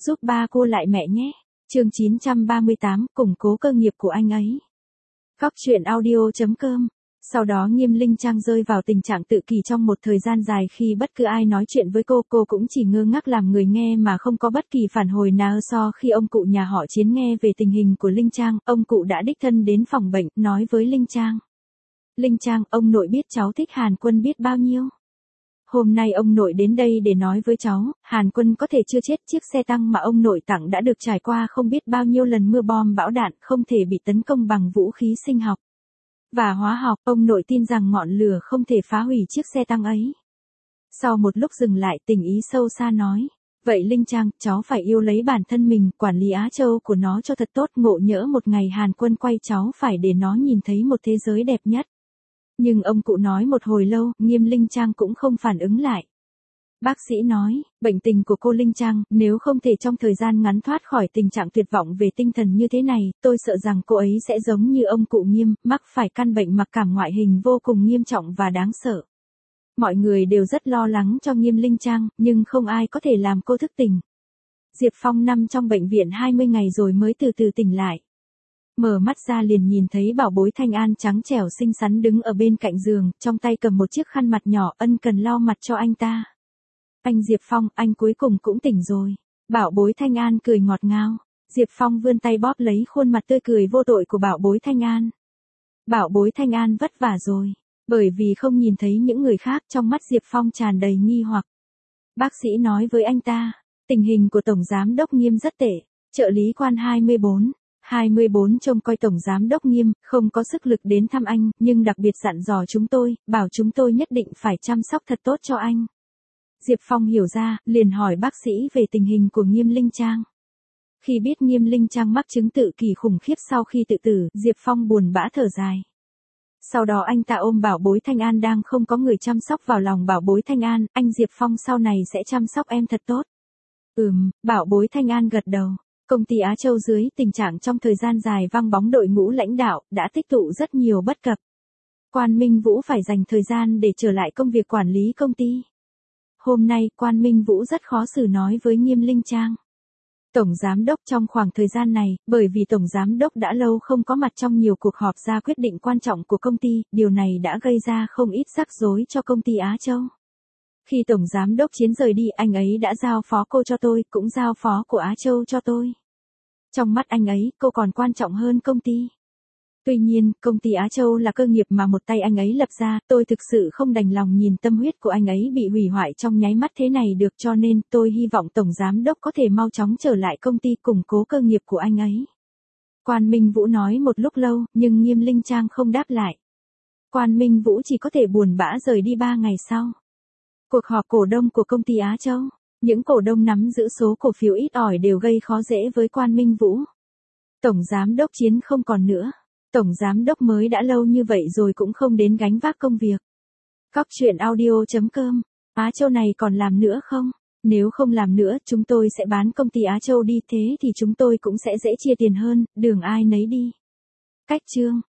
giúp ba cô lại mẹ nhé. Chương 938, củng cố cơ nghiệp của anh ấy. Góc truyện audio.com. Sau đó Nghiêm Linh Trang rơi vào tình trạng tự kỷ trong một thời gian dài, khi bất cứ ai nói chuyện với cô cũng chỉ ngơ ngác làm người nghe mà không có bất kỳ phản hồi nào. Khi ông cụ nhà họ Chiến nghe về tình hình của Linh Trang, ông cụ đã đích thân đến phòng bệnh, nói với Linh Trang. Linh Trang, ông nội biết cháu thích Hàn Quân biết bao nhiêu. Hôm nay ông nội đến đây để nói với cháu, Hàn Quân có thể chưa chết, chiếc xe tăng mà ông nội tặng đã được trải qua không biết bao nhiêu lần mưa bom bão đạn, không thể bị tấn công bằng vũ khí sinh học và hóa học. Ông nội tin rằng ngọn lửa không thể phá hủy chiếc xe tăng ấy. Sau một lúc dừng lại, tình ý sâu xa nói. Vậy Linh Trang, cháu phải yêu lấy bản thân mình, quản lý Á Châu của nó cho thật tốt, ngộ nhỡ một ngày Hàn Quân quay, cháu phải để nó nhìn thấy một thế giới đẹp nhất. Nhưng ông cụ nói một hồi lâu, Nghiêm Linh Trang cũng không phản ứng lại. Bác sĩ nói, bệnh tình của cô Linh Trang, nếu không thể trong thời gian ngắn thoát khỏi tình trạng tuyệt vọng về tinh thần như thế này, tôi sợ rằng cô ấy sẽ giống như ông cụ Nghiêm, mắc phải căn bệnh mặc cảm ngoại hình vô cùng nghiêm trọng và đáng sợ. Mọi người đều rất lo lắng cho Nghiêm Linh Trang, nhưng không ai có thể làm cô thức tỉnh. Diệp Phong nằm trong bệnh viện 20 ngày rồi mới từ từ tỉnh lại. Mở mắt ra liền nhìn thấy bảo bối Thanh An trắng trẻo xinh xắn đứng ở bên cạnh giường, trong tay cầm một chiếc khăn mặt nhỏ, ân cần lau mặt cho anh ta. Anh Diệp Phong, anh cuối cùng cũng tỉnh rồi. Bảo bối Thanh An cười ngọt ngào. Diệp Phong vươn tay bóp lấy khuôn mặt tươi cười vô tội của bảo bối Thanh An. Bảo bối Thanh An vất vả rồi. Bởi vì không nhìn thấy những người khác, trong mắt Diệp Phong tràn đầy nghi hoặc. Bác sĩ nói với anh ta, tình hình của Tổng Giám đốc Nghiêm rất tệ. Trợ lý quan 24 trông coi Tổng Giám đốc Nghiêm, không có sức lực đến thăm anh, nhưng đặc biệt dặn dò chúng tôi, bảo chúng tôi nhất định phải chăm sóc thật tốt cho anh. Diệp Phong hiểu ra, liền hỏi bác sĩ về tình hình của Nghiêm Linh Trang. Khi biết Nghiêm Linh Trang mắc chứng tự kỷ khủng khiếp sau khi tự tử, Diệp Phong buồn bã thở dài. Sau đó anh ta ôm bảo bối Thanh An đang không có người chăm sóc vào lòng bảo bối Thanh An, anh Diệp Phong sau này sẽ chăm sóc em thật tốt. Bảo bối Thanh An gật đầu. Công ty Á Châu dưới tình trạng trong thời gian dài vắng bóng đội ngũ lãnh đạo, đã tích tụ rất nhiều bất cập. Quan Minh Vũ phải dành thời gian để trở lại công việc quản lý công ty. Hôm nay, Quan Minh Vũ rất khó xử nói với Nghiêm Linh Trang. Tổng Giám đốc, trong khoảng thời gian này, bởi vì Tổng Giám đốc đã lâu không có mặt trong nhiều cuộc họp ra quyết định quan trọng của công ty, điều này đã gây ra không ít rắc rối cho công ty Á Châu. Khi Tổng Giám đốc Chiến rời đi, anh ấy đã giao phó cô cho tôi, cũng giao phó của Á Châu cho tôi. Trong mắt anh ấy, cô còn quan trọng hơn công ty. Tuy nhiên, công ty Á Châu là cơ nghiệp mà một tay anh ấy lập ra, tôi thực sự không đành lòng nhìn tâm huyết của anh ấy bị hủy hoại trong nháy mắt thế này được, cho nên tôi hy vọng Tổng Giám đốc có thể mau chóng trở lại công ty củng cố cơ nghiệp của anh ấy. Quan Minh Vũ nói một lúc lâu, nhưng Nghiêm Linh Trang không đáp lại. Quan Minh Vũ chỉ có thể buồn bã rời đi 3 ngày sau. Cuộc họp cổ đông của công ty Á Châu. Những cổ đông nắm giữ số cổ phiếu ít ỏi đều gây khó dễ với Quan Minh Vũ. Tổng Giám đốc Chiến không còn nữa. Tổng Giám đốc mới đã lâu như vậy rồi cũng không đến gánh vác công việc. Góc truyện audio.com. Á Châu này còn làm nữa không? Nếu không làm nữa, chúng tôi sẽ bán công ty Á Châu đi, thế thì chúng tôi cũng sẽ dễ chia tiền hơn, đường ai nấy đi. Cách chương